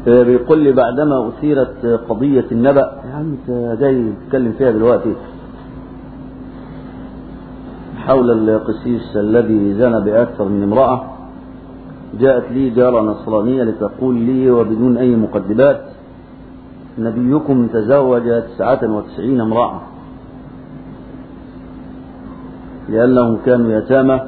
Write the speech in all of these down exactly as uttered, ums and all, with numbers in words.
بيقول لي بعدما أثيرت قضية النبأ، يا عم انت جاي تتكلم فيها دلوقتي، حول القسيس الذي زنى بأكثر من امرأة، جاءت لي جارة نصرانية لتقول لي وبدون أي مقدمات: نبيكم تزوج تسعة وتسعين امرأة لأنهم كانوا يتامى.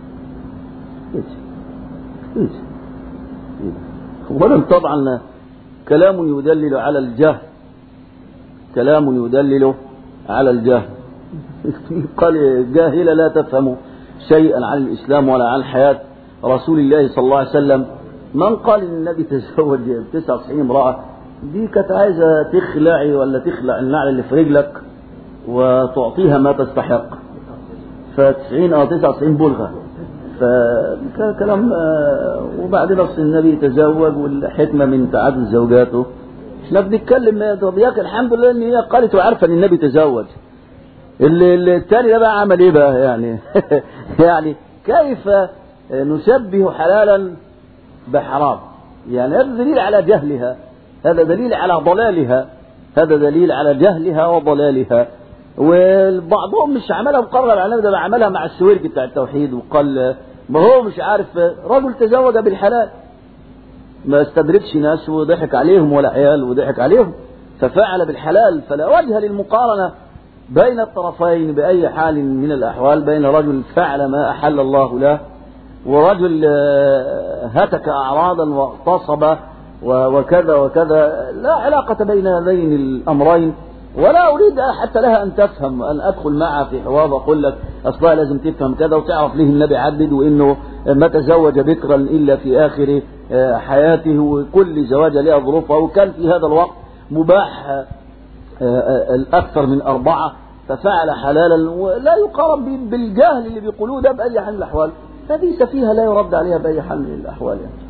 ولم طبعا كلام يدلل على الجهل، كلام يدلل على الجهل. قال جاهلة لا تفهم شيئا عن الإسلام ولا عن حياة رسول الله صلى الله عليه وسلم. من قال إن النبي تزوج تسعة وتسعين امرأة؟ دي كانت عايزة تخلعي ولا تخلع النعل اللي في رجلك وتعطيها ما تستحق، فتسعين أو تسعة وتسعين بلغة. فكلام. وبعدين أصل النبي تزوج والحكمة من تعدد زوجاته. احنا بنتكلم طب ياك الحمد لله ان هي قالت وعارفه ان النبي تزوج. اللي التاني ده بقى عمل ايه بقى يعني؟ يعني كيف نشبه حلالا بحرام؟ يعني هذا دليل على جهلها، هذا دليل على ضلالها، هذا دليل على جهلها وضلالها. وبعضهم مش عملها مقرر على النبي، ده عملها مع السويرج بتاع التوحيد، وقال ما هو مش عارف رجل تزوج بالحلال، ما استدركش ناس وضحك عليهم ولا عيال وضحك عليهم، ففعل بالحلال. فلا وجه للمقارنة بين الطرفين بأي حال من الأحوال، بين رجل فعل ما أحل الله له ورجل هتك أعراضا واغتصب وكذا وكذا. لا علاقة بين هذين الأمرين، ولا أريد حتى لها أن تفهم، أن أدخل معها في حوار وأقول لك أصلا لازم تفهم كذا وتعرف ليه النبي عدد وإنه ما تزوج بكرا إلا في آخر حياته، وكل زواجة لها ظروفها، وكان في هذا الوقت مباح الأكثر من أربعة ففعل حلالا. ولا يقارن بالجهل اللي بيقولوه ده بأي حال من الأحوال. هذه سفيهة لا يرد عليها بأي حال من الأحوال يعني.